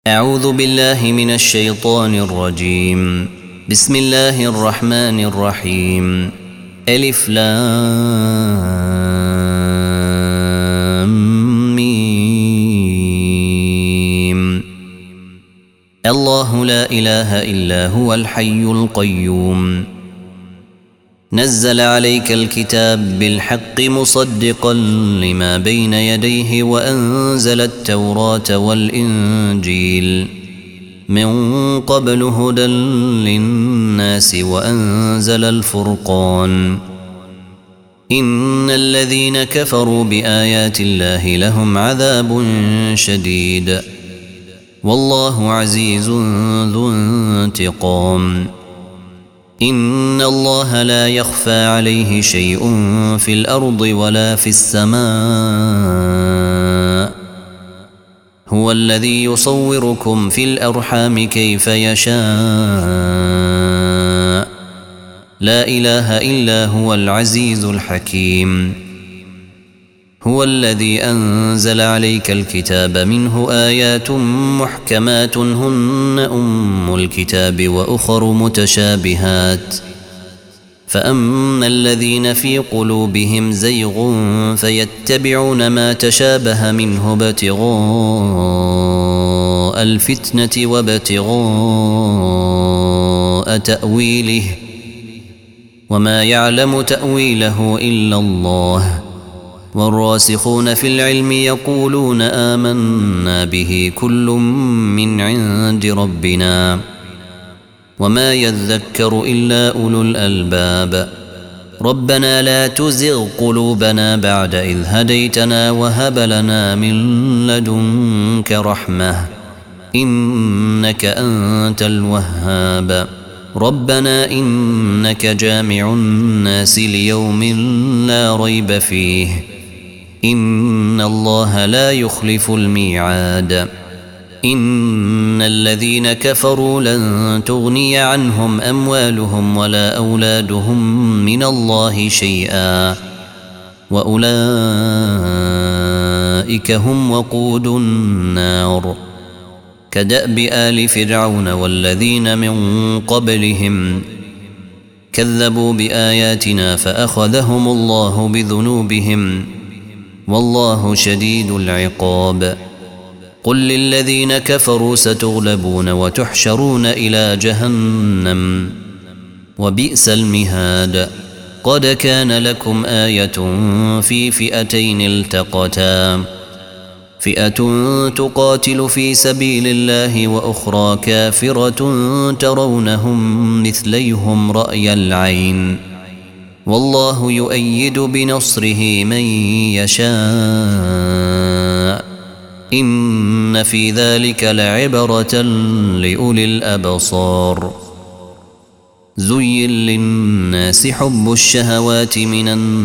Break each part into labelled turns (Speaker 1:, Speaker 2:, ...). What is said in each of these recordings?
Speaker 1: أعوذ بالله من الشيطان الرجيم. بسم الله الرحمن الرحيم. ألف لام ميم. الله لا إله إلا هو الحي القيوم. نزل عليك الكتاب بالحق مصدقا لما بين يديه وأنزل التوراة والإنجيل من قبل هدى للناس وأنزل الفرقان. إن الذين كفروا بآيات الله لهم عذاب شديد والله عزيز ذو انتقام. إن الله لا يخفى عليه شيء في الأرض ولا في السماء. هو الذي يصوركم في الأرحام كيف يشاء. لا إله إلا هو العزيز الحكيم. هو الذي أنزل عليك الكتاب منه آيات محكمات هن أم الكتاب وأخر متشابهات. فأما الذين في قلوبهم زيغ فيتبعون ما تشابه منه ابتغاء الفتنة وابتغاء تأويله وما يعلم تأويله إلا الله. والراسخون في العلم يقولون آمنا به كل من عند ربنا وما يذكر إلا أولو الألباب. ربنا لا تزغ قلوبنا بعد إذ هديتنا وهب لنا من لدنك رحمة إنك أنت الوهاب. ربنا إنك جامع الناس ليوم لا ريب فيه إن الله لا يخلف الميعاد. إن الذين كفروا لن تغني عنهم أموالهم ولا أولادهم من الله شيئا وأولئك هم وقود النار. كدأب آل فرعون والذين من قبلهم كذبوا بآياتنا فأخذهم الله بذنوبهم والله شديد العقاب. قل للذين كفروا ستغلبون وتحشرون إلى جهنم وبئس المهاد. قد كان لكم آية في فئتين التقتا فئة تقاتل في سبيل الله وأخرى كافرة ترونهم مثليهم رأي العين والله يؤيد بنصره من يشاء. إن في ذلك لعبرة لأولي الأبصار. زين للناس حب الشهوات من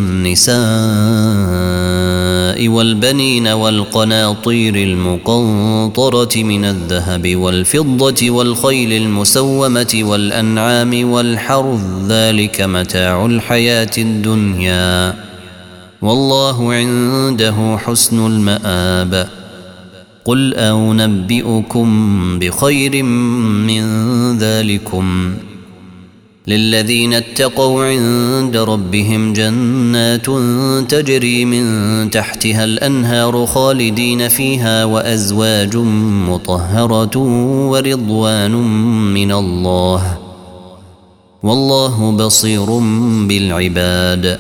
Speaker 1: النساء والبنين والقناطير المقنطرة من الذهب والفضة والخيل المسومة والأنعام والحرث ذلك متاع الحياة الدنيا والله عنده حسن المآب. قل أنبئكم بخير من ذلكم للذين اتقوا عند ربهم جنات تجري من تحتها الأنهار خالدين فيها وأزواج مطهرة ورضوان من الله والله بصير بالعباد.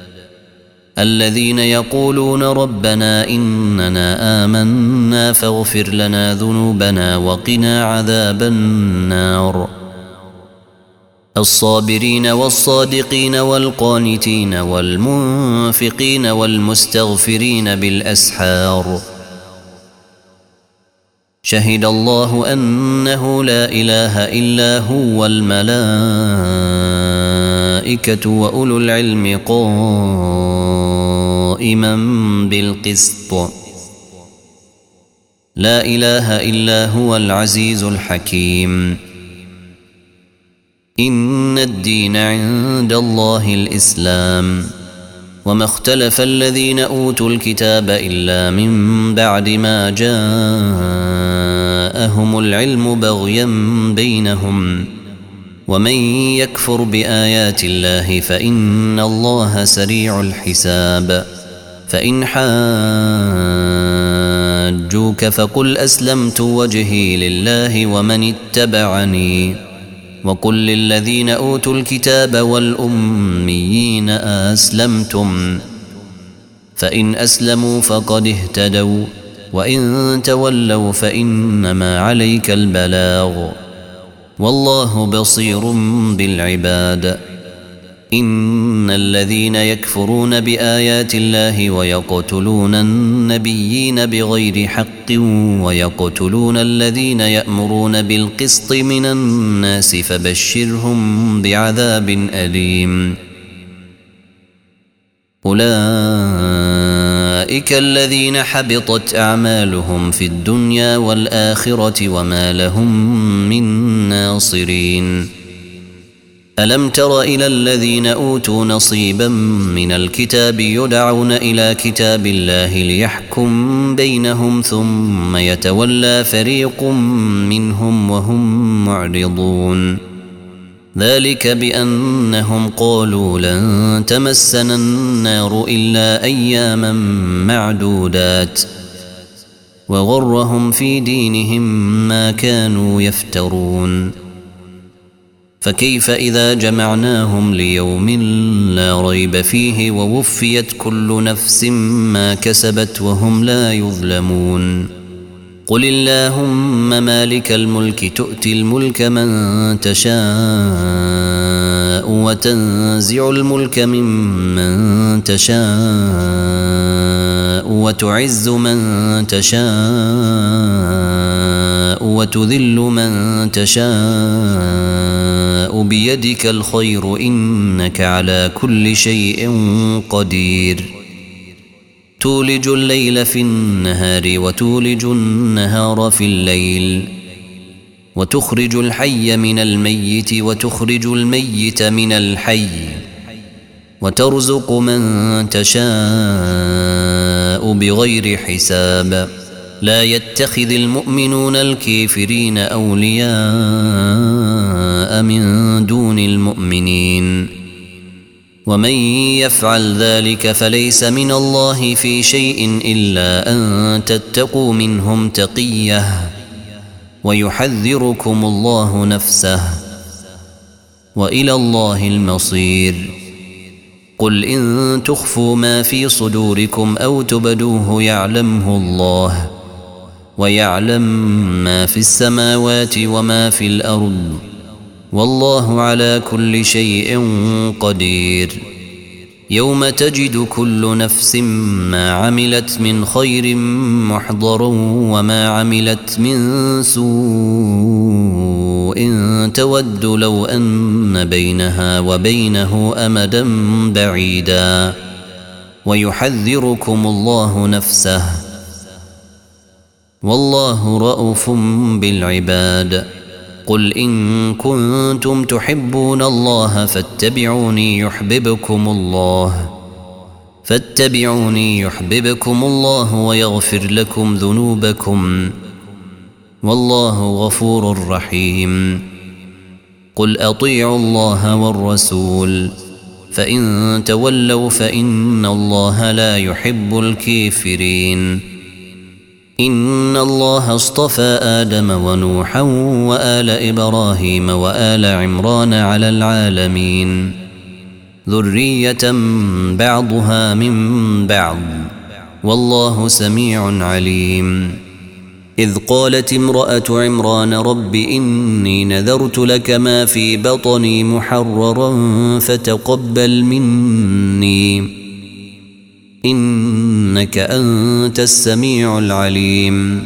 Speaker 1: الذين يقولون ربنا إننا آمنا فاغفر لنا ذنوبنا وقنا عذاب النار. الصابرين والصادقين والقانتين والمنفقين والمستغفرين بالأسحار. شهد الله أنه لا إله إلا هو والملائكة وأولو العلم قائما بالقسط. لا إله إلا هو العزيز الحكيم. إن الدين عند الله الإسلام وما اختلف الذين أوتوا الكتاب إلا من بعد ما جاءهم آتاهم العلم بغيا بينهم ومن يكفر بآيات الله فإن الله سريع الحساب فإن حاجوك فقل أسلمت وجهي لله ومن اتبعني وقل للذين أوتوا الكتاب والأميين أسلمتم فإن أسلموا فقد اهتدوا وإن تولوا فإنما عليك البلاغ والله بصير بالعباد إن الذين يكفرون بآيات الله ويقتلون النبيين بغير حق ويقتلون الذين يأمرون بالقسط من الناس فبشرهم بعذاب أليم أولئك الذين حبطت أعمالهم في الدنيا والآخرة وما لهم من ناصرين ألم تر إلى الذين أوتوا نصيبا من الكتاب يدعون إلى كتاب الله ليحكم بينهم ثم يتولى فريق منهم وهم معرضون ذلك بأنهم قالوا لن تمسنا النار إلا أياما معدودات وغرهم في دينهم ما كانوا يفترون فكيف إذا جمعناهم ليوم لا ريب فيه ووفيت كل نفس ما كسبت وهم لا يظلمون قل اللهم مالك الملك تؤتي الملك من تشاء وتنزع الملك ممن تشاء وتعز من تشاء وتذل من تشاء بيدك الخير إنك على كل شيء قدير تولج الليل في النهار وتولج النهار في الليل وتخرج الحي من الميت وتخرج الميت من الحي وترزق من تشاء بغير حساب لا يتخذ المؤمنون الكافرين أولياء من دون المؤمنين ومن يفعل ذلك فليس من الله في شيء إلا أن تتقوا منهم تقية ويحذركم الله نفسه وإلى الله المصير قل إن تخفوا ما في صدوركم أو تبدوه يعلمه الله ويعلم ما في السماوات وما في الأرض والله على كل شيء قدير يوم تجد كل نفس ما عملت من خير محضرا وما عملت من سوء تود لو أن بينها وبينه أمدا بعيدا ويحذركم الله نفسه والله رؤوف بالعباد قل إن كنتم تحبون الله فاتبعوني يحببكم الله ويغفر لكم ذنوبكم والله غفور رحيم قل أطيعوا الله والرسول فإن تولوا فإن الله لا يحب الكافرين إن الله اصطفى آدم ونوحا وآل إبراهيم وآل عمران على العالمين ذرية بعضها من بعض والله سميع عليم إذ قالت امرأة عمران رب إني نذرت لك ما في بطني محررا فتقبل مني إنك أنت السميع العليم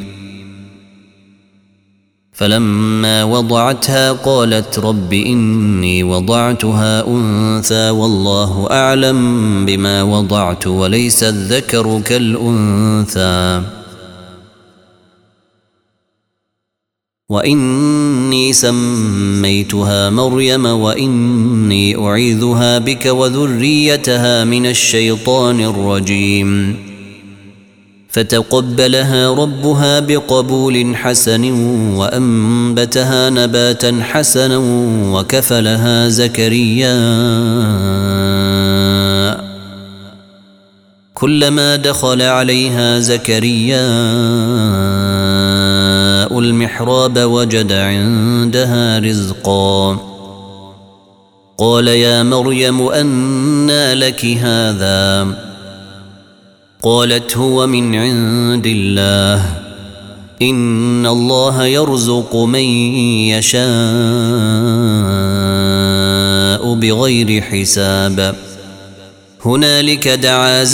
Speaker 1: فلما وضعتها قالت رب إني وضعتها أنثى والله أعلم بما وضعت وليس الذكر كالأنثى وإني سميتها مريم وإني أعيذها بك وذريتها من الشيطان الرجيم فتقبلها ربها بقبول حسن وأنبتها نباتا حسنا وكفلها زكريا. كلما دخل عليها زكريا المحراب وجد عندها رزقا. قال يا مريم أنى لك هذا؟ قالت هو من عند الله إن الله يرزق من يشاء بغير حساب. هنالك دعا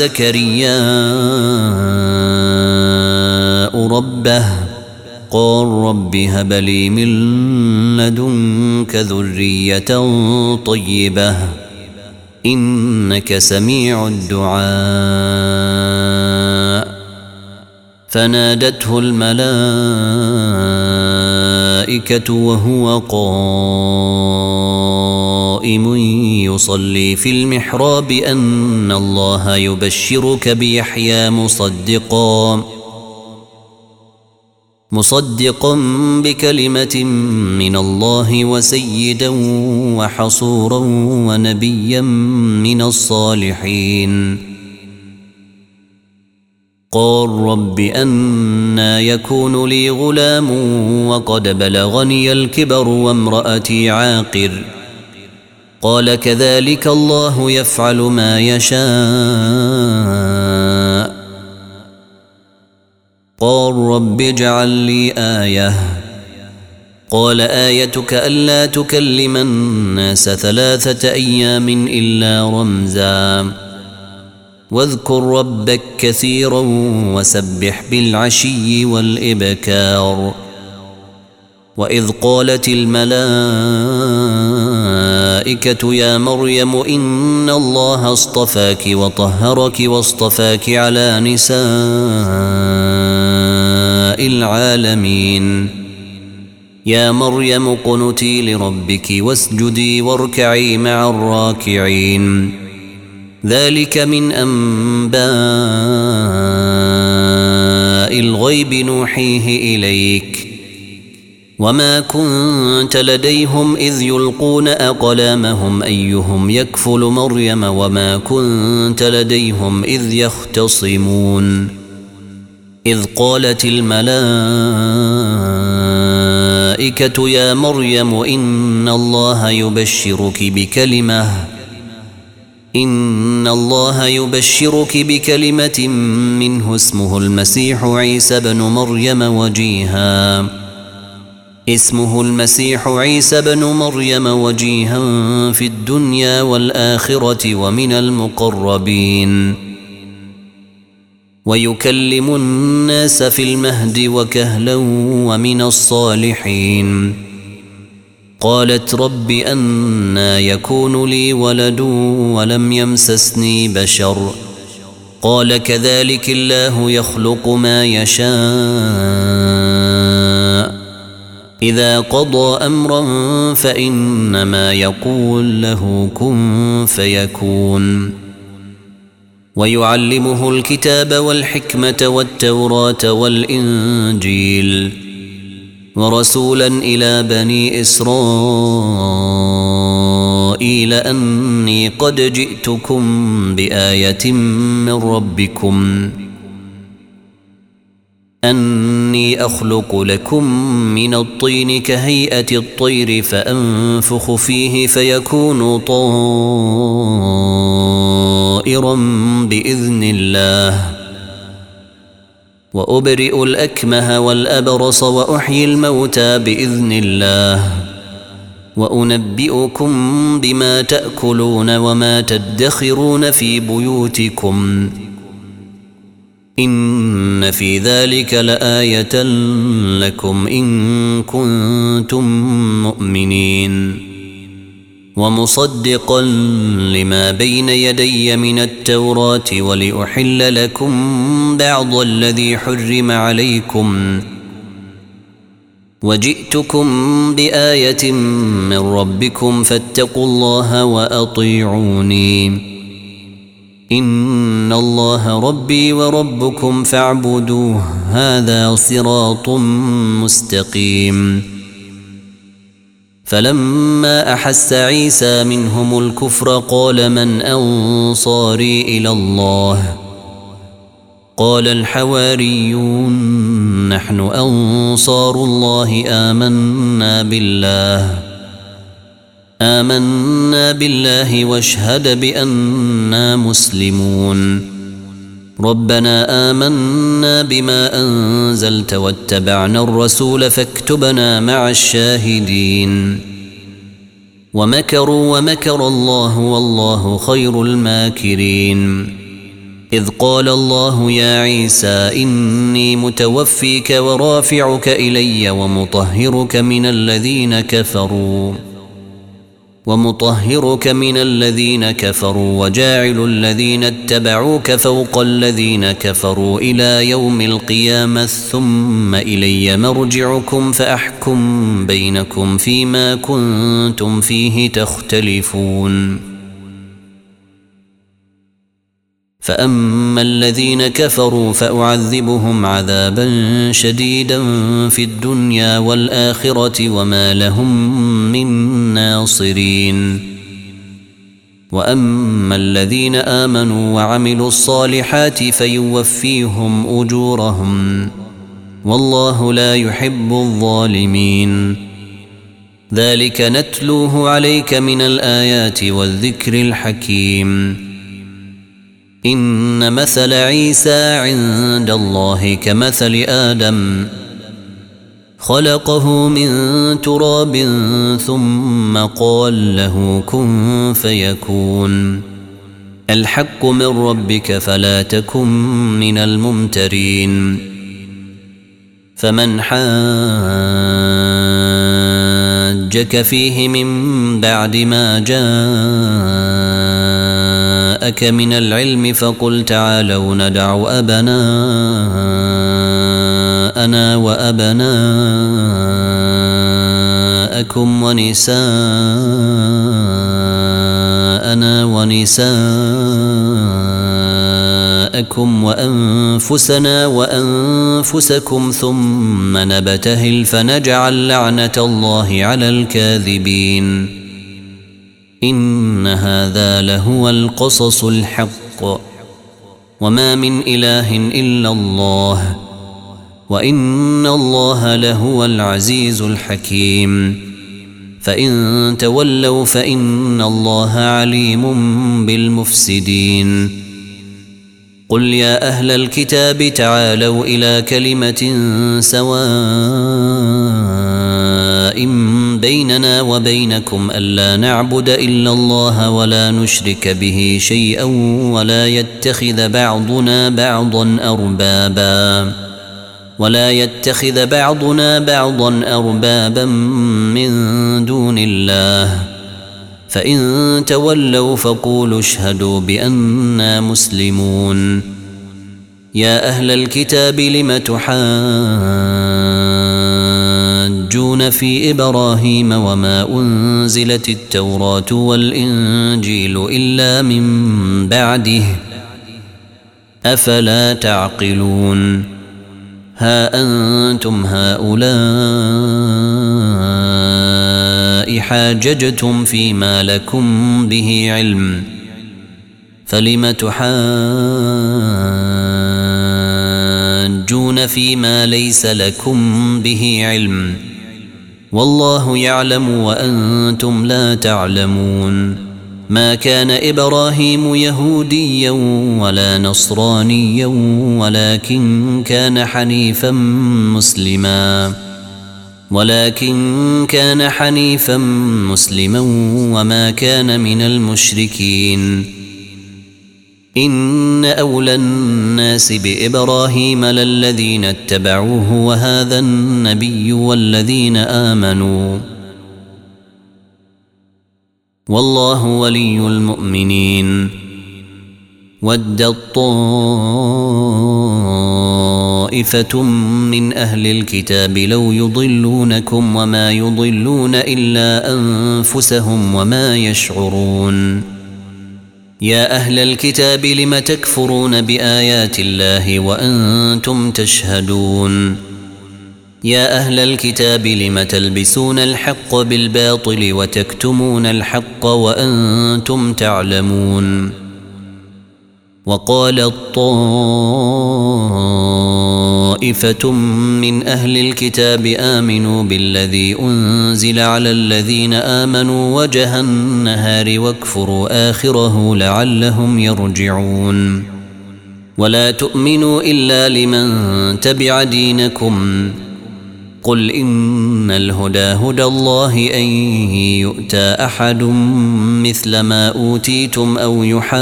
Speaker 1: زكريا ربه قال رب هب لي من لدنك ذرية طيبة إنك سميع الدعاء. فنادته الملائكة وهو قائم يصلي في المحراب أن الله يبشرك بيحيى مصدقا بكلمة من الله وسيدا وحصورا ونبيا من الصالحين. قال رب أنى يكون لي غلام وقد بلغني الكبر وامرأتي عاقر؟ قال كذلك الله يفعل ما يشاء. قال رب اجعل لي آية. قال آيتك ألا تكلم الناس 3 أيام إلا رمزا واذكر ربك كثيرا وسبح بالعشي والإبكار. وإذ قالت الملائكة يا مريم إن الله اصطفاك وطهرك واصطفاك على نساء العالمين. يا مريم اقنتي لربك واسجدي واركعي مع الراكعين. ذلك من أنباء الغيب نوحيه إليك وما كنت لديهم إذ يلقون أقلامهم أيهم يكفل مريم وما كنت لديهم إذ يختصمون. إذ قالت الملائكة يا مريم إن الله يبشرك بكلمة منه اسمه المسيح عيسى بن مريم وجيها في الدنيا والآخرة ومن المقربين ويكلم الناس في المهد وكهلا ومن الصالحين. قالت رب أنى يكون لي ولد ولم يمسسني بشر؟ قال كذلك الله يخلق ما يشاء إذا قضى أمرا فإنما يقول له كن فيكون. ويعلمه الكتاب والحكمة والتوراة والإنجيل ورسولا إلى بني إسرائيل أني قد جئتكم بآية من ربكم أني أخلق لكم من الطين كهيئة الطير فأنفخ فيه فيكون طائرا بإذن الله وأبرئ الأكمه والأبرص وأحيي الموتى بإذن الله وأنبئكم بما تأكلون وما تدخرون في بيوتكم إن في ذلك لآية لكم إن كنتم مؤمنين. ومصدقا لما بين يدي من التوراة ولأحل لكم بعض الذي حرم عليكم وجئتكم بآية من ربكم فاتقوا الله وأطيعوني. إن الله ربي وربكم فاعبدوه هذا صراط مستقيم. فلما أحس عيسى منهم الكفر قال من أنصاري إلى الله؟ قال الحواريون نحن أنصار الله آمنا بالله واشهد بأننا مسلمون. ربنا آمنا بما أنزلت واتبعنا الرسول فاكتبنا مع الشاهدين. ومكروا ومكر الله والله خير الماكرين. إذ قال الله يا عيسى إني متوفيك ورافعك إلي ومطهرك من الذين كفروا وجاعل الذين اتبعوك فوق الذين كفروا إلى يوم القيامة ثم إلي مرجعكم فأحكم بينكم فيما كنتم فيه تختلفون. فأما الذين كفروا فأعذبهم عذابا شديدا في الدنيا والآخرة وما لهم من ناصرين. وأما الذين آمنوا وعملوا الصالحات فيوفيهم أجورهم والله لا يحب الظالمين. ذلك نتلوه عليك من الآيات والذكر الحكيم. إن مثل عيسى عند الله كمثل آدم خلقه من تراب ثم قال له كن فيكون. الحق من ربك فلا تكن من الممترين. فمن حاجك فيه من بعد ما جاءك من العلم فقل تعالوا ندع أبناءنا وأبناءكم ونساءنا ونساءكم وأنفسنا وأنفسكم ثم نبتهل فنجعل لعنة الله على الكاذبين. إن هذا لهو القصص الحق وما من إله إلا الله وإن الله لهو العزيز الحكيم. فإن تولوا فإن الله عليم بالمفسدين. قل يا أهل الكتاب تعالوا إلى كلمة سواء بيننا وبينكم ألا نعبد إلا الله ولا نشرك به شيئا ولا يتخذ بعضنا بعضا أربابا من دون الله. فإن تولوا فقولوا اشهدوا بأننا مسلمون. يا أهل الكتاب لم تحاجون في إبراهيم وما أنزلت التوراة والإنجيل إلا من بعده أفلا تعقلون. ها أنتم هؤلاء حاججتم فيما لكم به علم فلم تحاجون فيما ليس لكم به علم والله يعلم وأنتم لا تعلمون. ما كان إبراهيم يهوديا ولا نصرانيا ولكن كان حنيفا مسلما وما كان من المشركين. إن أولى الناس بإبراهيم للذين اتبعوه وهذا النبي والذين آمنوا والله ولي المؤمنين. ودت طائفة من أهل الكتاب لو يضلونكم وما يضلون إلا أنفسهم وما يشعرون. يا أهل الكتاب لم تكفرون بآيات الله وأنتم تشهدون يا أهل الكتاب لم تلبسون الحق بالباطل وتكتمون الحق وأنتم تعلمون وقالت طائفة من أهل الكتاب آمنوا بالذي أنزل على الذين آمنوا وجه النهار واكفروا آخره لعلهم يرجعون ولا تؤمنوا إلا لمن تبع دينكم قل إن الهدى هدى الله أن يؤتى أحد مثل ما أوتيتم أو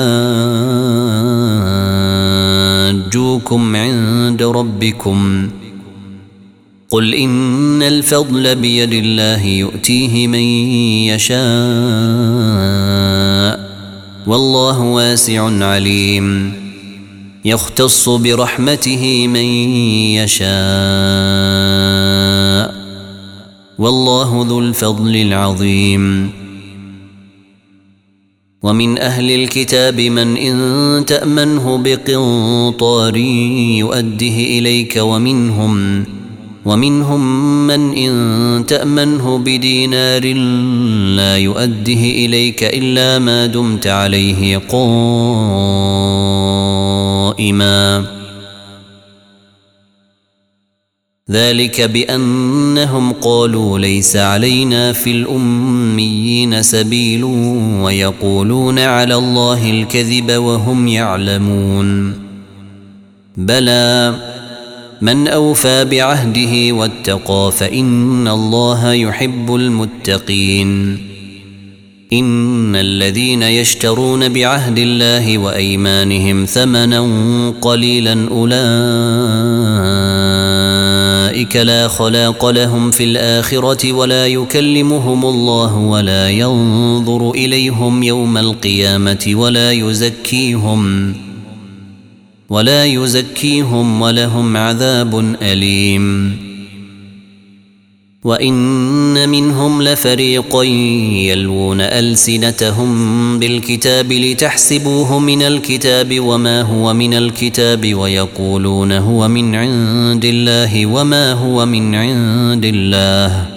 Speaker 1: يحاجوكم عند ربكم قل إن الفضل بيد الله يؤتيه من يشاء والله واسع عليم يختص برحمته من يشاء والله ذو الفضل العظيم ومن أهل الكتاب من إن تأمنه بقنطار يؤده إليك ومنهم من إن تأمنه بدينار لا يؤده إليك إلا ما دمت عليه قائما ذلك بأنهم قالوا ليس علينا في الأميين سبيل ويقولون على الله الكذب وهم يعلمون بلى من أوفى بعهده واتقى فإن الله يحب المتقين إن الذين يشترون بعهد الله وأيمانهم ثمنا قليلا أولئك لا خلاق لهم في الآخرة ولا يكلمهم الله ولا ينظر إليهم يوم القيامة ولا يزكيهم ولهم عذاب أليم وإن منهم لفريقا يلوون ألسنتهم بالكتاب لتحسبوه من الكتاب وما هو من الكتاب ويقولون هو من عند الله وما هو من عند الله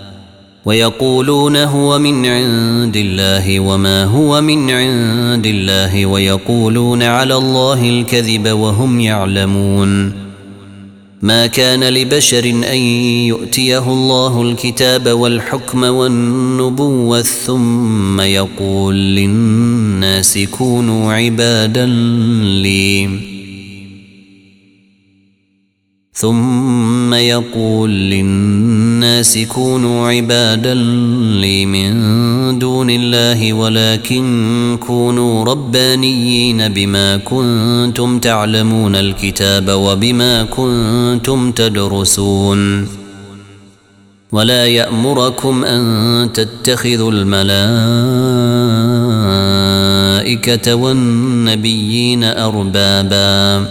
Speaker 1: وما هو من عند الله ويقولون على الله الكذب وهم يعلمون ما كان لبشر أن يؤتيه الله الكتاب والحكم والنبوة ثم يقول للناس كونوا عبادا لي من دون الله ولكن كونوا ربانيين بما كنتم تعلمون الكتاب وبما كنتم تدرسون ولا يأمركم أن تتخذوا الملائكة والنبيين أربابا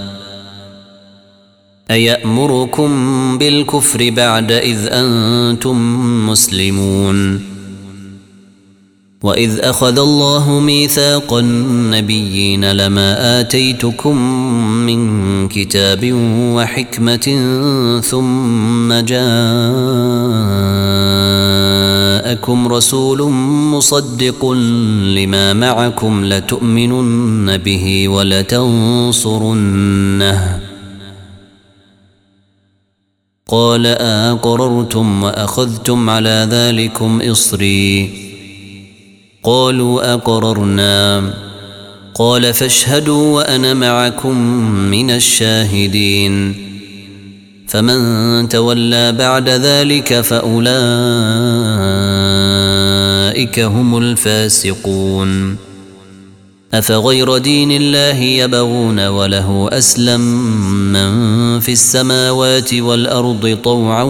Speaker 1: أيأمركم بالكفر بعد إذ أنتم مسلمون وإذ أخذ الله ميثاق النبيين لما آتيتكم من كتاب وحكمة ثم جاءكم رسول مصدق لما معكم لتؤمنن به ولتنصرنه قال أقررتم وأخذتم على ذلكم إصري قالوا أقررنا قال فاشهدوا وأنا معكم من الشاهدين فمن تولى بعد ذلك فأولئك هم الفاسقون أفغير دين الله يبغون وله أسلم من في السماوات والأرض طوعا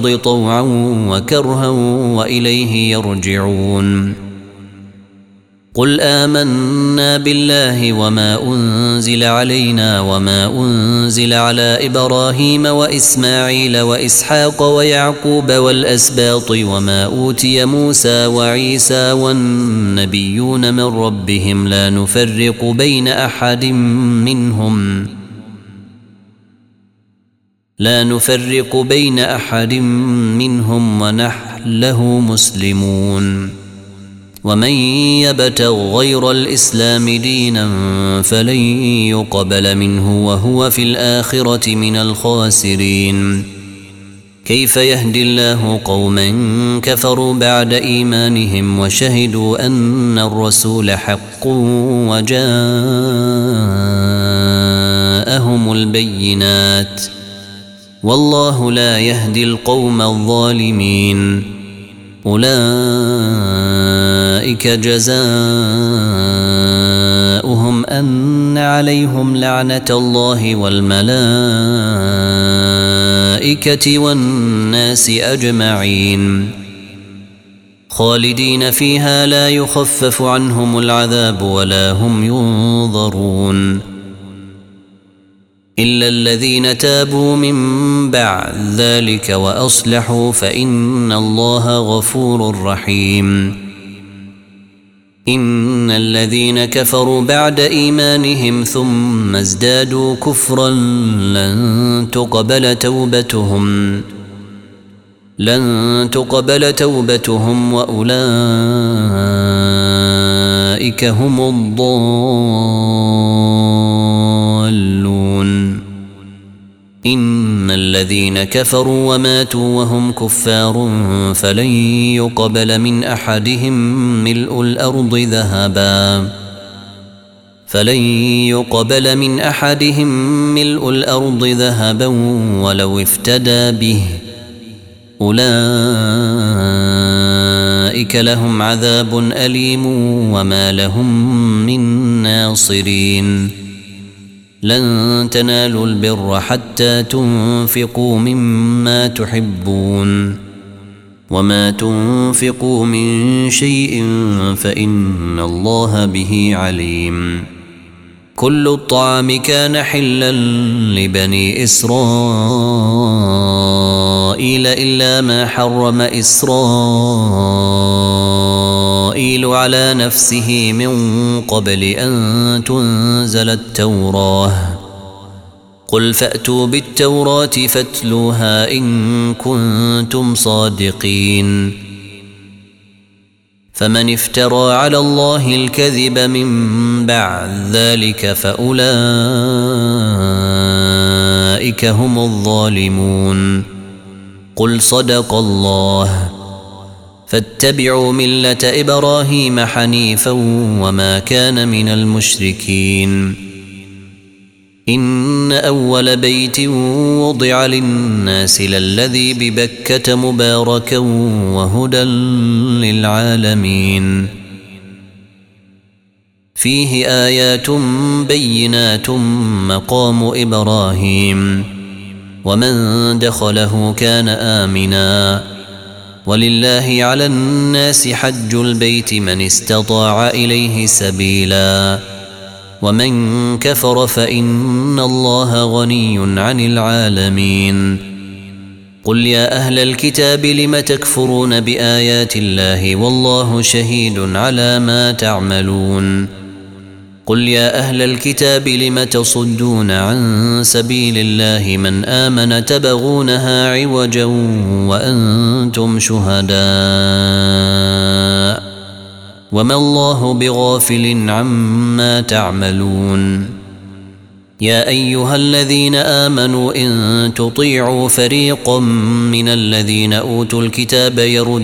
Speaker 1: وكرها وإليه يرجعون قل آمنا بالله وما أنزل علينا وما أنزل على إبراهيم وإسماعيل وإسحاق ويعقوب والأسباط وما أوتي موسى وعيسى والنبيون من ربهم لا نفرق بين أحد منهم ونحن له مسلمون ومن يبتغ غير الإسلام دينا فلن يقبل منه وهو في الآخرة من الخاسرين كيف يهدي الله قوما كفروا بعد إيمانهم وشهدوا أن الرسول حق وجاءهم البينات والله لا يهدي القوم الظالمين أولئك جزاؤهم أن عليهم لعنة الله والملائكة والناس أجمعين خالدين فيها لا يخفف عنهم العذاب ولا هم ينظرون إلا الذين تابوا من بعد ذلك وأصلحوا فإن الله غفور رحيم إن الذين كفروا بعد إيمانهم ثم ازدادوا كفرا لن تقبل توبتهم وأولئك هم الضالون إن الذين كفروا وماتوا وهم كفار فلن يقبل من أحدهم ملء الأرض ذهبا ولو افتدى به أولئك لهم عذاب أليم وما لهم من ناصرين لن تنالوا البر حتى تنفقوا مما تحبون وما تنفقوا من شيء فإن الله به عليم كل الطعام كان حلا لبني إسرائيل إلا ما حرم إسرائيل على نفسه من قبل أن تنزل التوراة قل فأتوا بالتوراة فاتلوها إن كنتم صادقين فمن افترى على الله الكذب من بعد ذلك فأولئك هم الظالمون قل صدق الله فاتبعوا ملة إبراهيم حنيفا وما كان من المشركين إن أول بيت وضع للناس للذي ببكة مباركا وهدى للعالمين فيه آيات بينات مقام إبراهيم ومن دخله كان آمنا ولله على الناس حج البيت من استطاع إليه سبيلا ومن كفر فإن الله غني عن العالمين قل يا أهل الكتاب لم تكفرون بآيات الله والله شهيد على ما تعملون قل يا أهل الكتاب لم تصدون عن سبيل الله من آمن تبغونها عوجا وأنتم شهداء وما الله بغافل عما تعملون يا أيها الذين آمنوا إن تطيعوا فريقا من الذين أوتوا الكتاب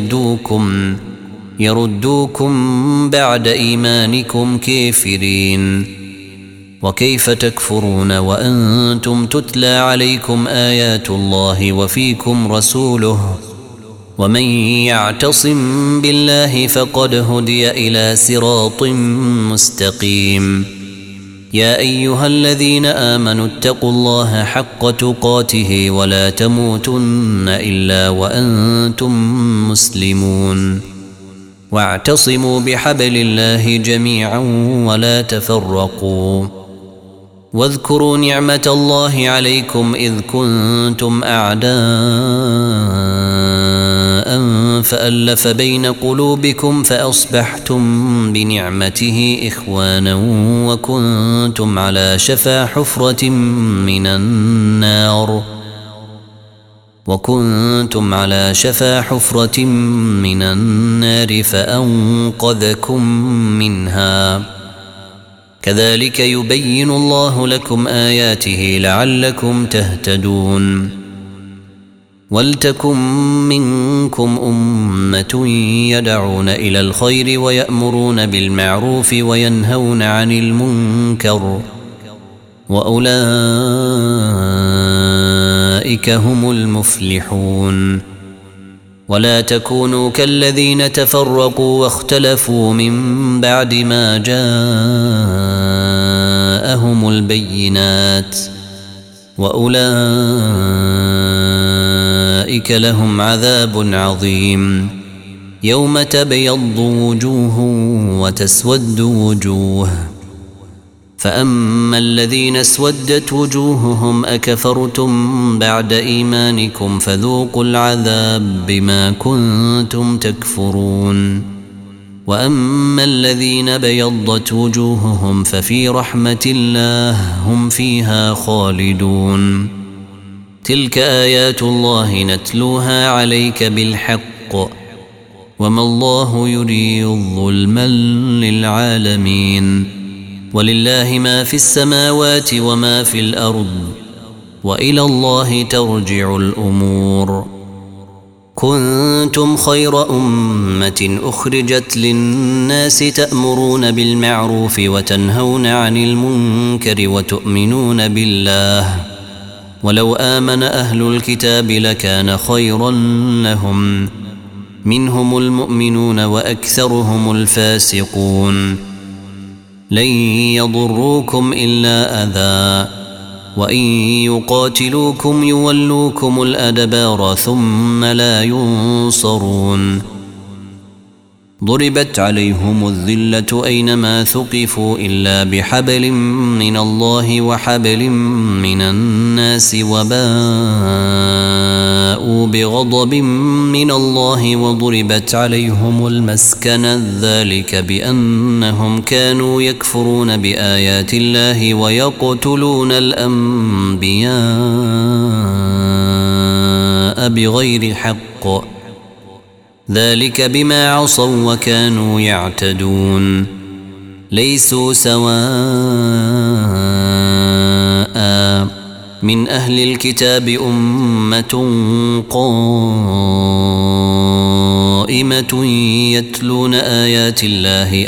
Speaker 1: يردوكم بعد إيمانكم كافرين وكيف تكفرون وأنتم تتلى عليكم آيات الله وفيكم رسوله ومن يعتصم بالله فقد هدي إلى صراط مستقيم يا أيها الذين آمنوا اتقوا الله حق تقاته ولا تموتن إلا وأنتم مسلمون واعتصموا بحبل الله جميعا ولا تفرقوا واذكروا نعمة الله عليكم إذ كنتم أعداء فألف بين قلوبكم فأصبحتم بنعمته إخوانا وكنتم على شفا حفرة من النار فأنقذكم منها كذلك يبين الله لكم آياته لعلكم تهتدون ولتكن منكم أمة يدعون إلى الخير ويأمرون بالمعروف وينهون عن المنكر وأولئك هم المفلحون ولا تكونوا كالذين تفرقوا واختلفوا من بعد ما جاءهم البينات وأولئك لهم عذاب عظيم يوم تبيض وجوه وتسود وجوه فأما الذين اسودت وجوههم أكفرتم بعد إيمانكم فذوقوا العذاب بما كنتم تكفرون وأما الذين بيضت وجوههم ففي رحمة الله هم فيها خالدون تلك آيات الله نتلوها عليك بالحق وما الله يريد ظلما للعالمين ولله ما في السماوات وما في الأرض وإلى الله ترجع الأمور كنتم خير أمة أخرجت للناس تأمرون بالمعروف وتنهون عن المنكر وتؤمنون بالله ولو آمن أهل الكتاب لكان خيرا لهم منهم المؤمنون وأكثرهم الفاسقون لن يضروكم إلا أذى وإن يقاتلوكم يولوكم الأدبار ثم لا ينصرون ضربت عليهم الذلة أينما ثقفوا إلا بحبل من الله وحبل من الناس وباءوا بغضب من الله وضربت عليهم المسكنة ذلك بأنهم كانوا يكفرون بآيات الله ويقتلون الأنبياء بغير حق ذلك بما عصوا وكانوا يعتدون ليسوا سواء من أهل الكتاب أمة قائمة يتلون آيات الله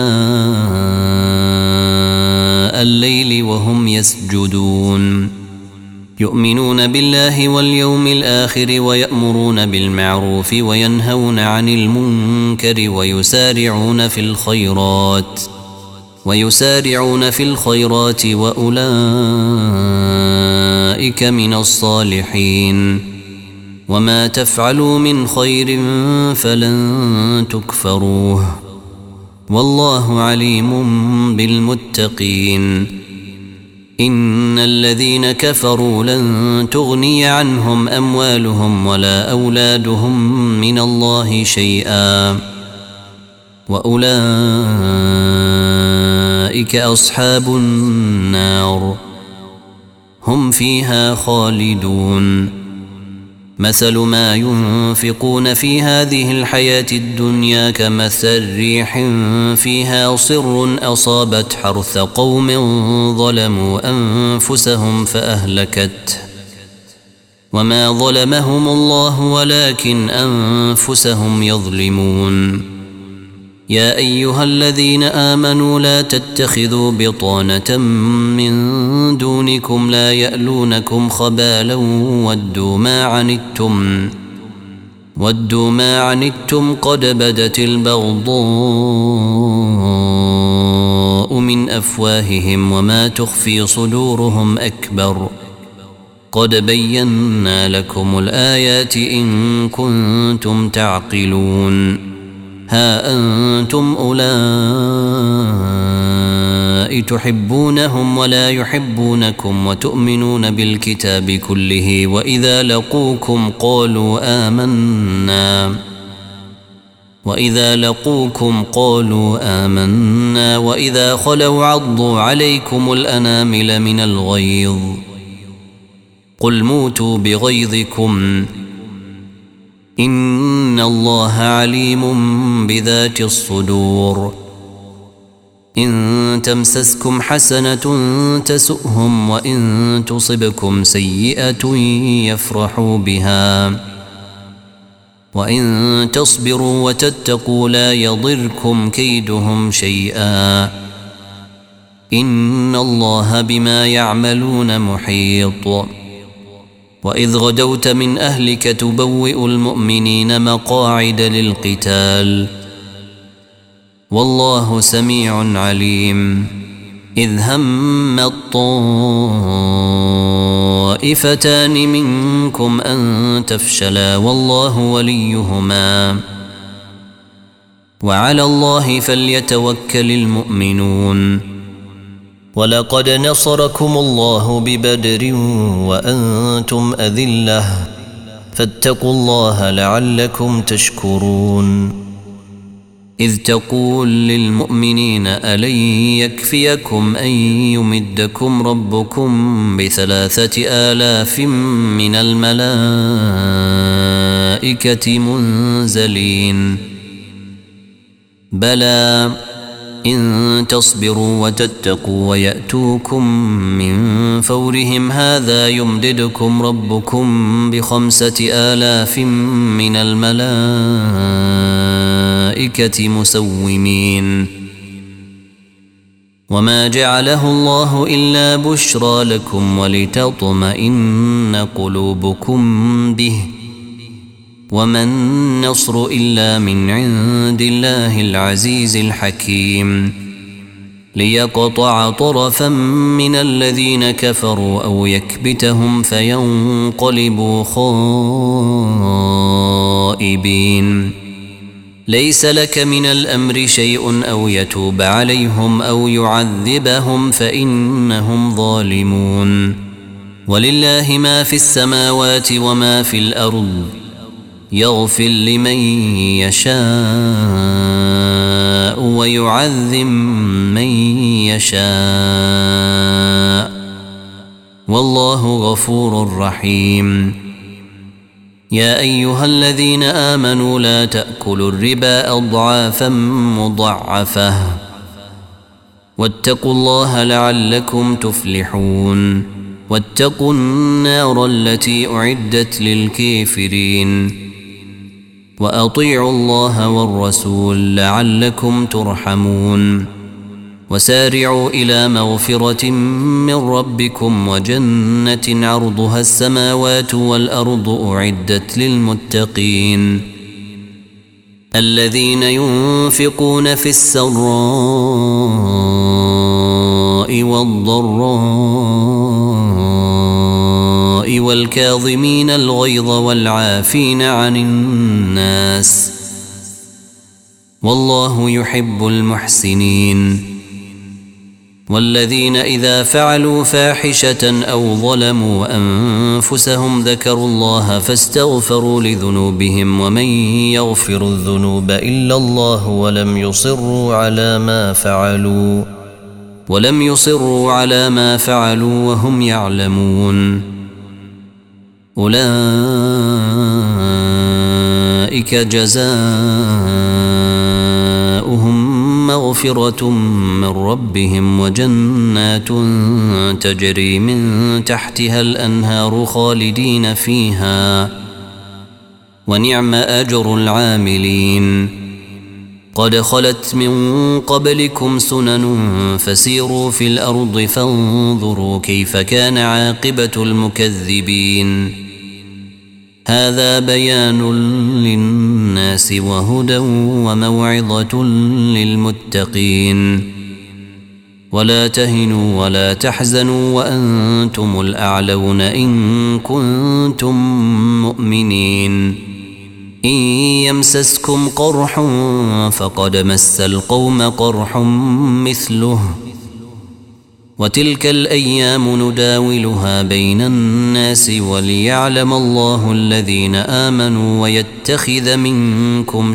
Speaker 1: آناء الليل وهم يسجدون يؤمنون بالله واليوم الآخر ويأمرون بالمعروف وينهون عن المنكر ويسارعون في الخيرات وأولئك من الصالحين وما تفعلوا من خير فلن تكفروه والله عليم بالمتقين إن الذين كفروا لن تغني عنهم أموالهم ولا أولادهم من الله شيئا وأولئك أصحاب النار هم فيها خالدون مثل ما ينفقون في هذه الحياة الدنيا كمثل ريح فيها صر أصابت حرث قوم ظلموا أنفسهم فأهلكته وما ظلمهم الله ولكن أنفسهم يظلمون يا أيها الذين آمنوا لا تتخذوا بطانة من دونكم لا يألونكم خبالا ودوا ما عنتم قد بدت البغضاء من أفواههم وما تخفي صدورهم أكبر قد بينا لكم الآيات إن كنتم تعقلون ها أنتم أولئك تحبونهم ولا يحبونكم وتؤمنون بالكتاب كله وإذا لقوكم قالوا آمنا وإذا خلوا عضوا عليكم الأنامل من الغيظ قل موتوا بغيظكم إن الله عليم بذات الصدور إن تمسسكم حسنة تسؤهم وإن تصبكم سيئة يفرحوا بها وإن تصبروا وتتقوا لا يضركم كيدهم شيئا إن الله بما يعملون محيط وإذ غدوت من أهلك تبوئ المؤمنين مقاعد للقتال والله سميع عليم إذ هم الطائفتان منكم أن تفشلا والله وليهما وعلى الله فليتوكل المؤمنون ولقد نصركم الله ببدر وأنتم أذلة فاتقوا الله لعلكم تشكرون إذ تقول للمؤمنين ألن يكفيكم أن يمدكم ربكم ب3,000 من الملائكة منزلين بلى إن تصبروا وتتقوا ويأتوكم من فورهم هذا يمددكم ربكم ب5,000 من الملائكة مسومين وما جعله الله إلا بشرى لكم ولتطمئن قلوبكم به وما النصر إلا من عند الله العزيز الحكيم ليقطع طرفا من الذين كفروا أو يكبتهم فينقلبوا خائبين ليس لك من الأمر شيء أو يتوب عليهم أو يعذبهم فإنهم ظالمون ولله ما في السماوات وما في الأرض يغفر لمن يشاء ويعذب من يشاء والله غفور رحيم يا أيها الذين آمنوا لا تأكلوا الربا أضعافا مضاعفة واتقوا الله لعلكم تفلحون واتقوا النار التي أعدت للكافرين وأطيعوا الله والرسول لعلكم ترحمون وسارعوا إلى مغفرة من ربكم وجنة عرضها السماوات والأرض أعدت للمتقين الذين ينفقون في السراء والضراء والكاظمين الغيظ والعافين عن الناس والله يحب المحسنين والذين إذا فعلوا فاحشة أو ظلموا أنفسهم ذكروا الله فاستغفروا لذنوبهم ومن يغفر الذنوب إلا الله ولم يصروا على ما فعلوا وهم يعلمون أولئك جزاؤهم مغفرة من ربهم وجنات تجري من تحتها الأنهار خالدين فيها ونعم أجر العاملين قد خلت من قبلكم سنن فسيروا في الأرض فانظروا كيف كان عاقبة المكذبين هذا بيان للناس وهدى وموعظة للمتقين ولا تهنوا ولا تحزنوا وأنتم الأعلون إن كنتم مؤمنين إن يمسسكم قرح فقد مس القوم قرح مثله وتلك الأيام نداولها بين الناس وليعلم الله الذين آمنوا ويتخذ منكم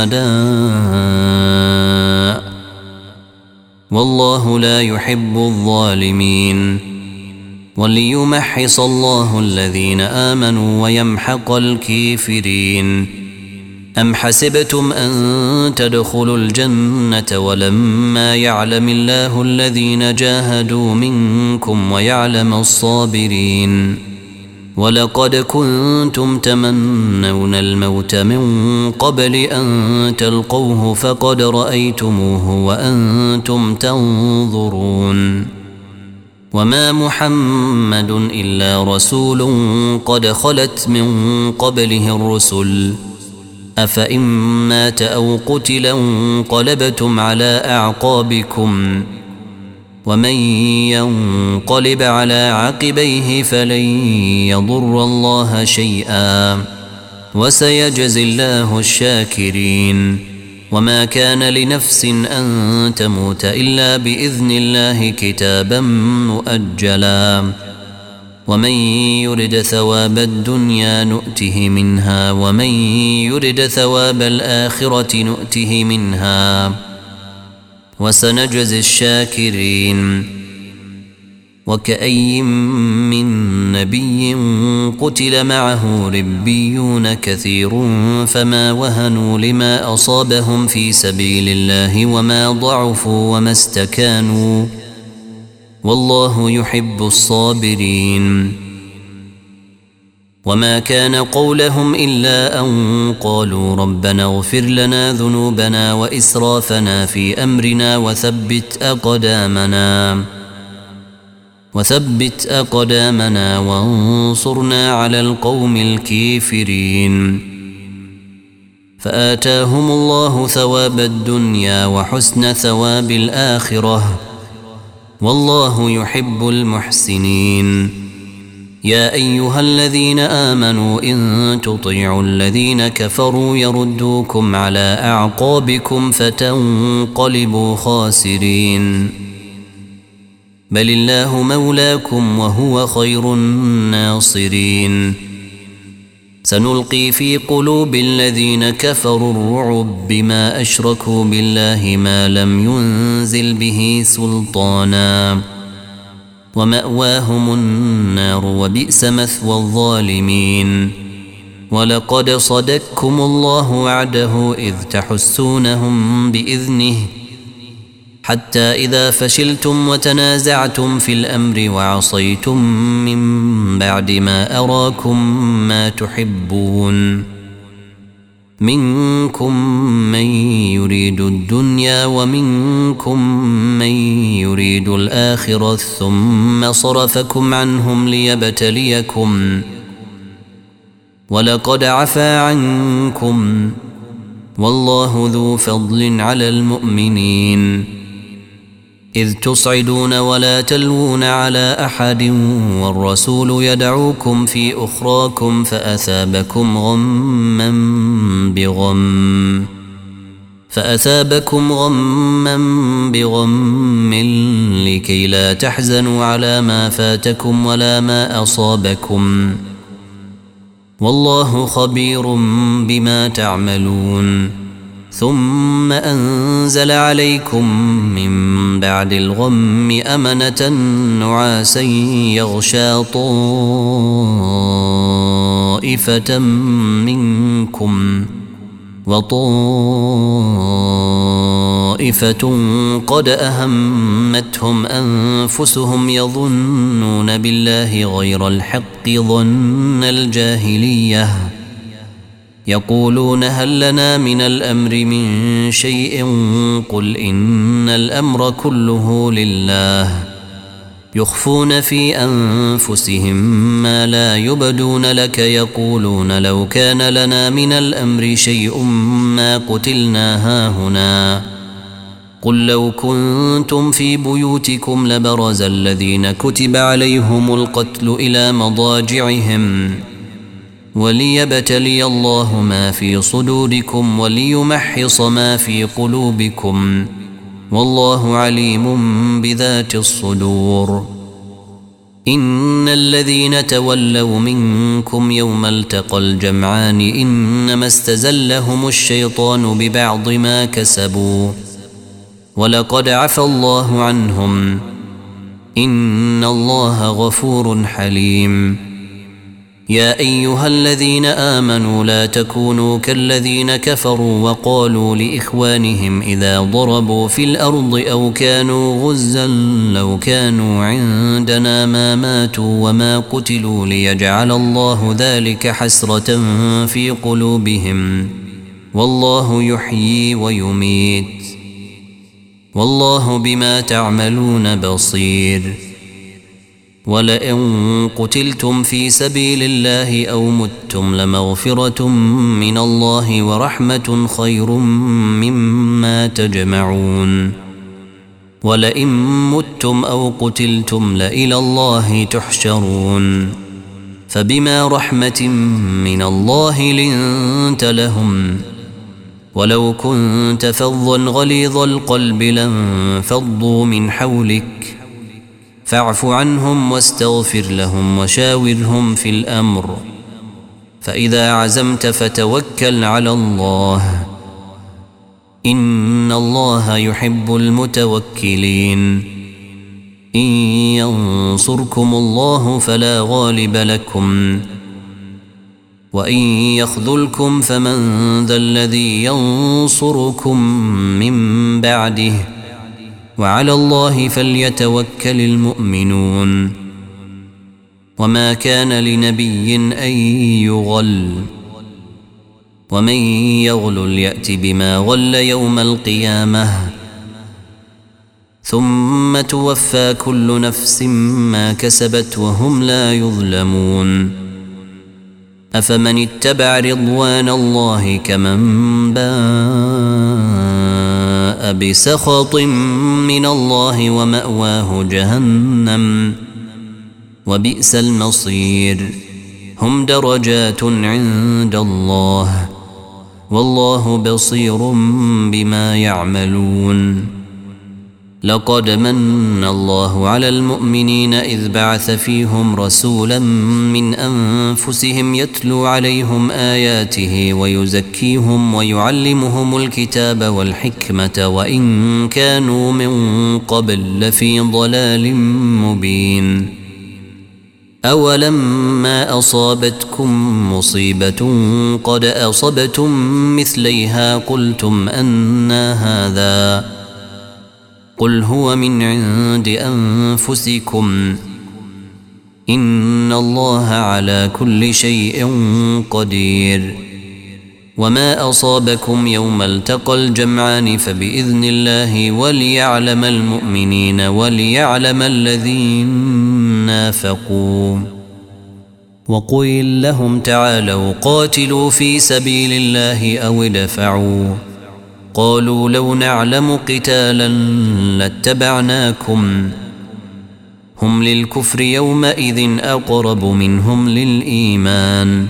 Speaker 1: شهداء والله لا يحب الظالمين وليمحص الله الذين آمنوا ويمحق الكافرين أم حسبتم أن تدخلوا الجنة ولما يعلم الله الذين جاهدوا منكم ويعلم الصابرين ولقد كنتم تمنون الموت من قبل أن تلقوه فقد رأيتموه وأنتم تنظرون وما محمد إلا رسول قد خلت من قبله الرسل أفإن مات أو قتل انقلبتم على أعقابكم ومن ينقلب على عقبيه فلن يضر الله شيئا وسيجزي الله الشاكرين وما كان لنفس أن تموت إلا بإذن الله كتابا مؤجلا ومن يرد ثواب الدنيا نؤته منها ومن يرد ثواب الآخرة نؤته منها وسنجزي الشاكرين وكأي من نبي قتل معه ربيون كثير فما وهنوا لما أصابهم في سبيل الله وما ضعفوا وما استكانوا والله يحب الصابرين وما كان قولهم إلا أن قالوا ربنا اغفر لنا ذنوبنا وإسرافنا في أمرنا وثبت أقدامنا وانصرنا على القوم الكافرين فآتاهم الله ثواب الدنيا وحسن ثواب الآخرة والله يحب المحسنين يا أيها الذين آمنوا إن تطيعوا الذين كفروا يردوكم على أعقابكم فتنقلبوا خاسرين بل الله مولاكم وهو خير الناصرين سنلقي في قلوب الذين كفروا الرعب بما أشركوا بالله ما لم ينزل به سلطانا ومأواهم النار وبئس مثوى الظالمين ولقد صدقكم الله وعده إذ تحسونهم بإذنه حتى إذا فشلتم وتنازعتم في الأمر وعصيتم من بعد ما أراكم ما تحبون منكم من يريد الدنيا ومنكم من يريد الآخرة ثم صرفكم عنهم ليبتليكم ولقد عفا عنكم والله ذو فضل على المؤمنين إذ تصعدون ولا تلوون على أحد والرسول يدعوكم في أخراكم فأثابكم غما بغم لكي لا تحزنوا على ما فاتكم ولا ما أصابكم والله خبير بما تعملون ثم أنزل عليكم من بعد الغم أمنة نعاسا يغشى طائفة منكم وطائفة قد أهمتهم أنفسهم يظنون بالله غير الحق ظن الجاهلية يقولون هل لنا من الأمر من شيء قل إن الأمر كله لله يخفون في أنفسهم ما لا يبدون لك يقولون لو كان لنا من الأمر شيء ما قتلنا هاهنا قل لو كنتم في بيوتكم لبرز الذين كتب عليهم القتل إلى مضاجعهم وليبتلي الله ما في صدوركم وليمحص ما في قلوبكم والله عليم بذات الصدور. إن الذين تولوا منكم يوم التقى الجمعان إنما استزلهم الشيطان ببعض ما كسبوا ولقد عفى الله عنهم إن الله غفور حليم. يا أيها الذين آمنوا لا تكونوا كالذين كفروا وقالوا لإخوانهم إذا ضربوا في الأرض أو كانوا غزا لو كانوا عندنا ما ماتوا وما قتلوا ليجعل الله ذلك حسرة في قلوبهم والله يحيي ويميت والله بما تعملون بصير. ولئن قتلتم في سبيل الله أو متم لمغفرة من الله ورحمة خير مما تجمعون. ولئن متم أو قتلتم لإلى الله تحشرون. فبما رحمة من الله لنت لهم ولو كنت فظا غليظ القلب لانفضوا من حولك فاعف عنهم واستغفر لهم وشاورهم في الأمر فإذا عزمت فتوكل على الله إن الله يحب المتوكلين. إن ينصركم الله فلا غالب لكم وإن يخذلكم فمن ذا الذي ينصركم من بعده وعلى الله فليتوكل المؤمنون. وما كان لنبي أن يغل ومن يغل يأت بما غل يوم القيامة ثم توفى كل نفس ما كسبت وهم لا يظلمون. أفمن اتبع رضوان الله كمن باء بسخط من الله ومأواه جهنم وبئس المصير. هم درجات عند الله والله بصير بما يعملون. لقد من الله على المؤمنين إذ بعث فيهم رسولا من أنفسهم يتلو عليهم آياته ويزكيهم ويعلمهم الكتاب والحكمة وإن كانوا من قبل لفي ضلال مبين. أولما أصابتكم مصيبة قد أصبتم مثليها قلتم أنى هذا قل هو من عند أنفسكم إن الله على كل شيء قدير. وما أصابكم يوم التقى الجمعان فبإذن الله وليعلم المؤمنين وليعلم الذين نافقوا. وقل لهم تعالوا قاتلوا في سبيل الله أو ادفعوا قالوا لو نعلم قتالا لاتبعناكم هم للكفر يومئذ أقرب منهم للإيمان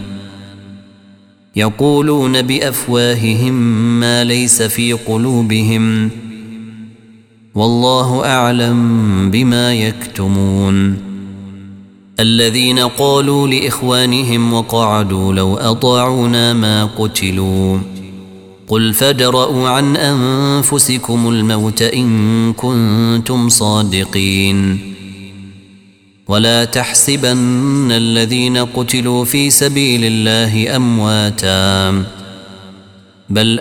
Speaker 1: يقولون بأفواههم ما ليس في قلوبهم والله أعلم بما يكتمون. الذين قالوا لإخوانهم وقعدوا لو أطاعونا ما قتلوا قل فادرءوا عن أنفسكم الموت إن كنتم صادقين. ولا تحسبن الذين قتلوا في سبيل الله أمواتا بل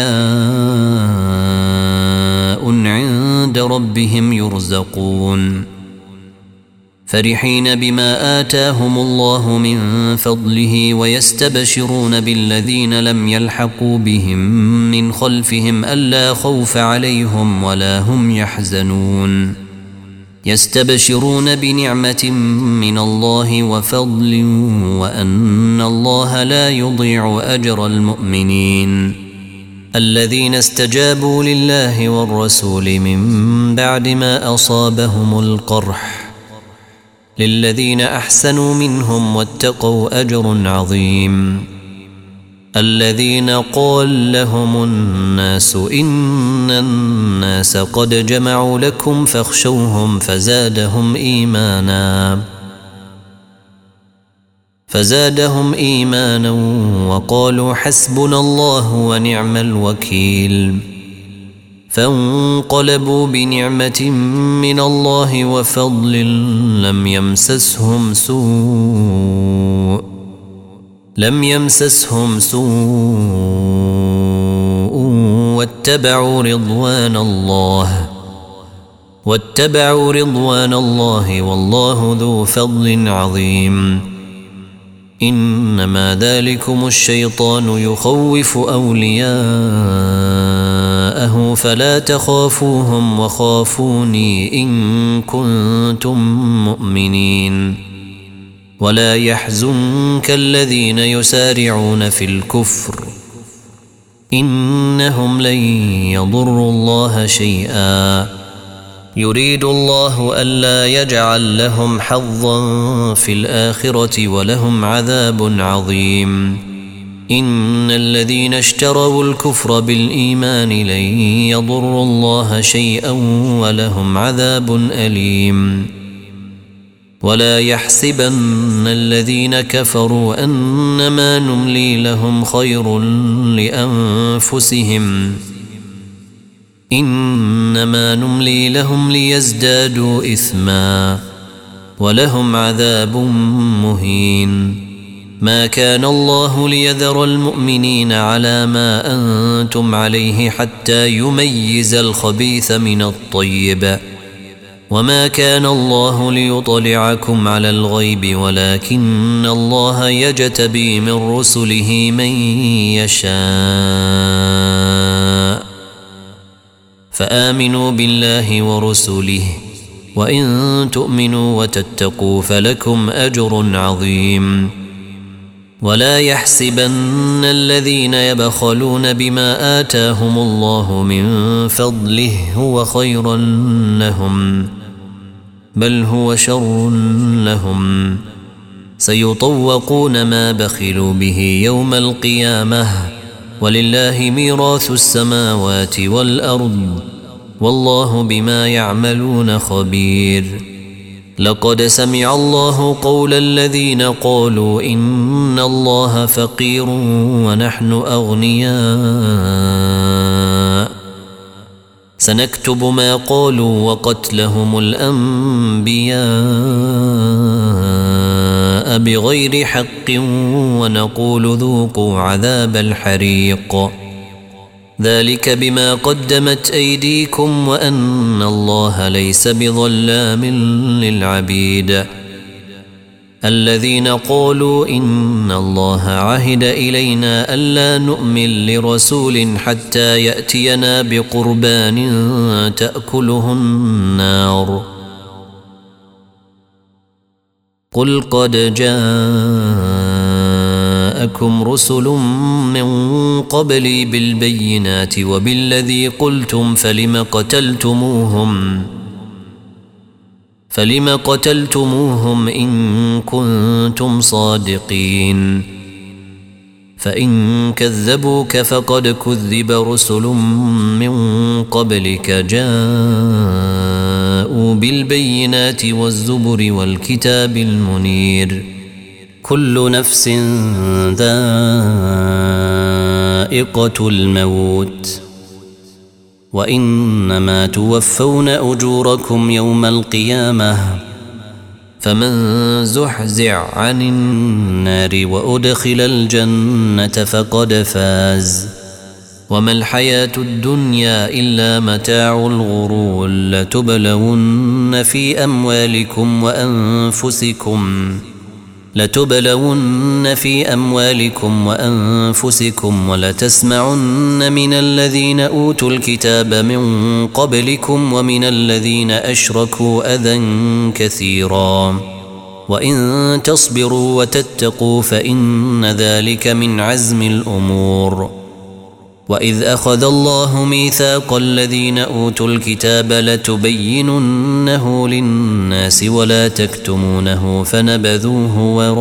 Speaker 1: أحياء عند ربهم يرزقون فرحين بما آتاهم الله من فضله ويستبشرون بالذين لم يلحقوا بهم من خلفهم ألا خوف عليهم ولا هم يحزنون يستبشرون بنعمة من الله وفضل وأن الله لا يضيع أجر المؤمنين. الذين استجابوا لله والرسول من بعد ما أصابهم القرح للذين أحسنوا منهم واتقوا أجر عظيم. الذين قال لهم الناس إن الناس قد جمعوا لكم فاخشوهم فزادهم إيمانا وقالوا حسبنا الله ونعم الوكيل. فانقلبوا بنعمة من الله وفضل لم يمسسهم سوء واتبعوا رضوان الله والله ذو فضل عظيم. إنما ذلكم الشيطان يخوف أولياءه فلا تخافوهم وخافوني إن كنتم مؤمنين. ولا يحزنك الذين يسارعون في الكفر إنهم لن يضروا الله شيئا يريد الله ألا يجعل لهم حظا في الآخرة ولهم عذاب عظيم. إن الذين اشتروا الكفر بالإيمان لن يضروا الله شيئا ولهم عذاب أليم. ولا يحسبن الذين كفروا أنما نملي لهم خير لأنفسهم إنما نملي لهم ليزدادوا إثما ولهم عذاب مهين. ما كان الله ليذر المؤمنين على ما أنتم عليه حتى يميز الخبيث من الطيب وما كان الله ليطلعكم على الغيب ولكن الله يجتبي من رسله من يشاء. فآمنوا بالله ورسله وإن تؤمنوا وتتقوا فلكم أجر عظيم. ولا يحسبن الذين يبخلون بما آتاهم الله من فضله هو خيرا لهم بل هو شر لهم. سيطوقون ما بخلوا به يوم القيامة ولله ميراث السماوات والأرض والله بما يعملون خبير. لقد سمع الله قول الذين قالوا إن الله فقير ونحن أغنياء سنكتب ما قالوا وقتلهم الأنبياء بغير حق ونقول ذوقوا عذاب الحريق ذلك بما قدمت أيديكم وأن الله ليس بظلام للعبيد. الذين قالوا إن الله عهد إلينا ألا نؤمن لرسول حتى يأتينا بقربان تأكله النار قل قد جاءكم رسل من قبلي بالبينات وبالذي قلتم فلم قتلتموهم إن كنتم صادقين. فإن كذبوك فقد كذب رسل من قبلك جاءوا بالبينات والزبر والكتاب المنير. كل نفس ذائقة الموت وإنما توفون أجوركم يوم القيامة فمن زحزح عن النار وأدخل الجنة فقد فاز وما الحياة الدنيا إلا متاع الغرور. لتبلون في أموالكم وأنفسكم ولتسمعن من الذين أوتوا الكتاب من قبلكم ومن الذين أشركوا أذى كثيرا وإن تصبروا وتتقوا فإن ذلك من عزم الأمور. وإذ أخذ الله ميثاق الذين أوتوا الكتاب لتبيننه للناس ولا تكتمونه فنبذوه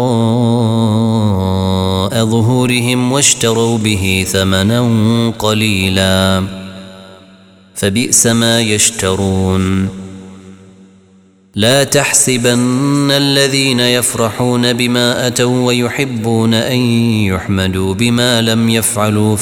Speaker 1: وراء ظهورهم واشتروا به ثمنا قليلا فبئس ما يشترون لا تحسبن الذين يفرحون بما أتوا ويحبون أن يحمدوا بما لم يفعلوا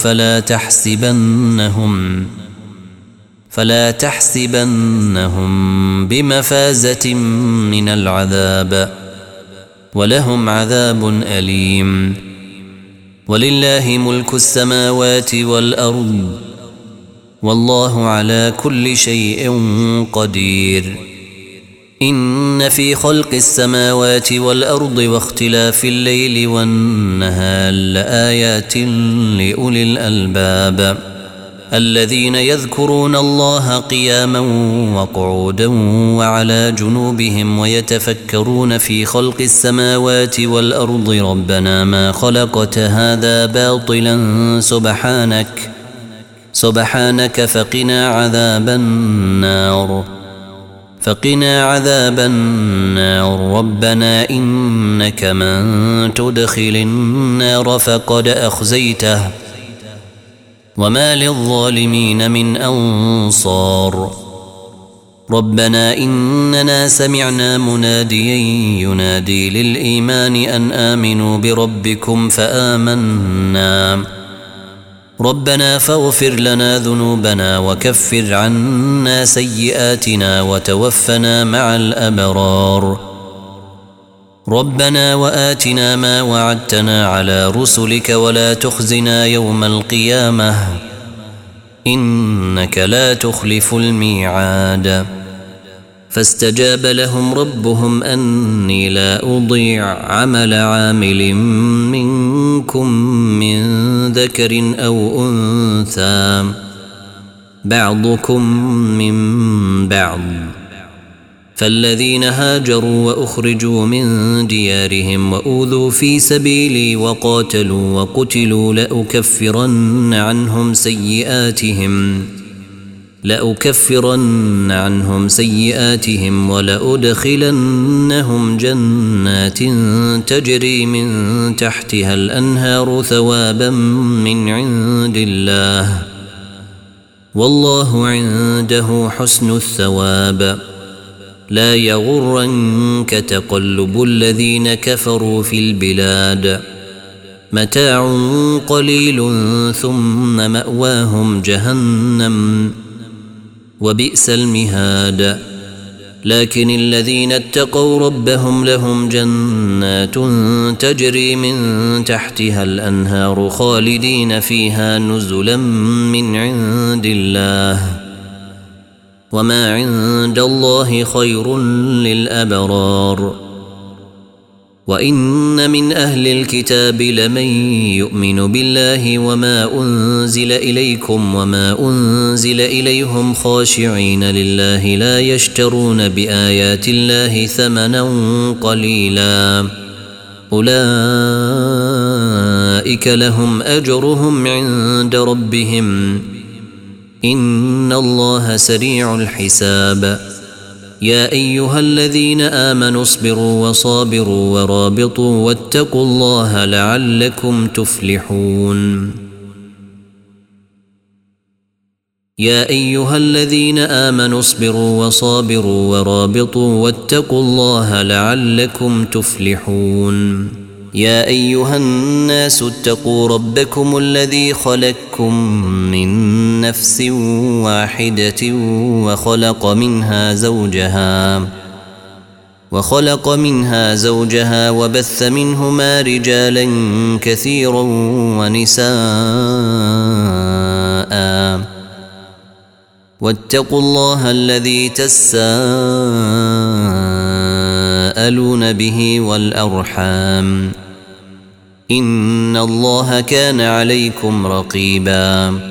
Speaker 1: فلا تحسبنهم بمفازة من العذاب ولهم عذاب أليم ولله ملك السماوات والأرض والله على كل شيء قدير إن في خلق السماوات والأرض واختلاف الليل والنهار لآيات لأولي الألباب الذين يذكرون الله قياما وقعودا وعلى جنوبهم ويتفكرون في خلق السماوات والأرض ربنا ما خلقت هذا باطلا سبحانك فقنا عذاب النار ربنا إنك من تدخل النار فقد أخزيته وما للظالمين من أنصار ربنا إننا سمعنا مناديا ينادي للإيمان أن آمنوا بربكم فآمنا ربنا فاغفر لنا ذنوبنا وكفر عنا سيئاتنا وتوفنا مع الأبرار ربنا وآتنا ما وعدتنا على رسلك ولا تخزنا يوم القيامة إنك لا تخلف الميعاد فاستجاب لهم ربهم أني لا أضيع عمل عامل منكم من ذكر أو أنثى بعضكم من بعض فالذين هاجروا وأخرجوا من ديارهم وأوذوا في سبيلي وقاتلوا وقتلوا لأكفرن عنهم سيئاتهم ولأدخلنهم جنات تجري من تحتها الأنهار ثوابا من عند الله والله عنده حسن الثواب لا يغرنك تقلب الذين كفروا في البلاد متاع قليل ثم مأواهم جهنم وبئس المهاد لكن الذين اتقوا ربهم لهم جنات تجري من تحتها الأنهار خالدين فيها نزلا من عند الله وما عند الله خير للأبرار وإن من أهل الكتاب لمن يؤمن بالله وما أنزل إليكم وما أنزل إليهم خاشعين لله لا يشترون بآيات الله ثمنا قليلا أولئك لهم أجرهم عند ربهم إن الله سريع الحساب يا أيها الذين آمنوا اصبروا وصابروا ورابطوا واتقوا الله لعلكم تفلحون يا أيها الذين آمنوا اصبروا وصابروا ورابطوا واتقوا الله لعلكم تفلحون يا أيها الناس اتقوا ربكم الذي خلقكم من نفس واحدة وخلق منها زوجها وبث منهما رجالا كثيرا ونساء واتقوا الله الذي تساءلون به والأرحام إن الله كان عليكم رقيبا